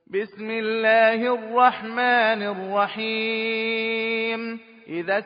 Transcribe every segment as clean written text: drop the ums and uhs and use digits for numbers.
بسم الله الرحمن الرحيم إذا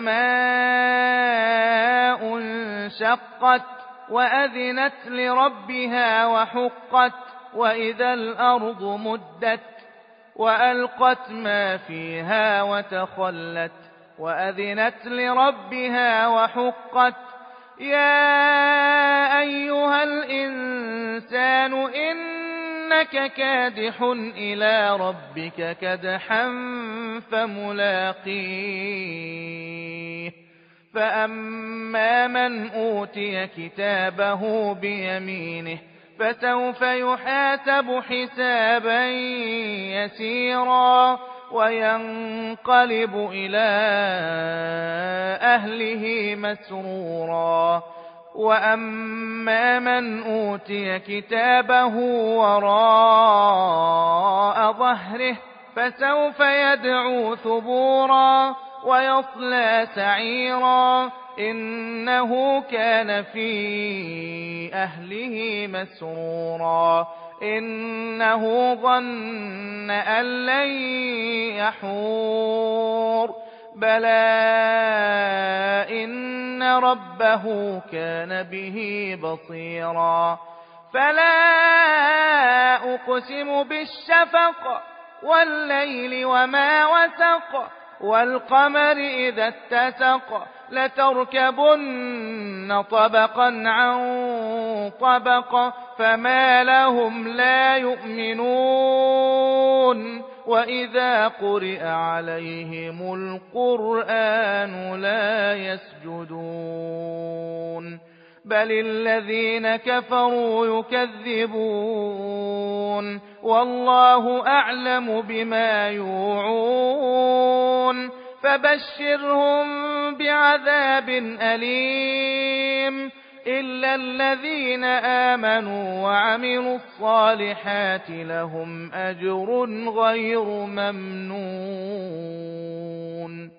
السماء انشقت وأذنت لربها وحقت وإذا الأرض مدت وألقت ما فيها وتخلت وأذنت لربها وحقت يا أيها الإنسان إنك كادح إلى ربك كدحا فملاقيه فأما من أوتي كتابه بيمينه فسوف يحاسب حسابا يسيرا وينقلب إلى أهله مسرورا وأما من أوتي كتابه وراء ظهره فسوف يدعو ثبورا ويصلى سعيرا إنه كان في أهله مسرورا إنه ظن أن لن يحور بلى إن ربه كان به بصيرا فلا أقسم بالشفق والليل وما وسق والقمر إذا اتسق لتركبن طبقا عن طبق فما لهم لا يؤمنون وإذا قرئ عليهم القرآن لا يسجدون بل الذين كفروا يكذبون والله أعلم بما يوعون فبشرهم بعذاب أليم إلا الذين آمنوا وعملوا الصالحات لهم أجر غير ممنون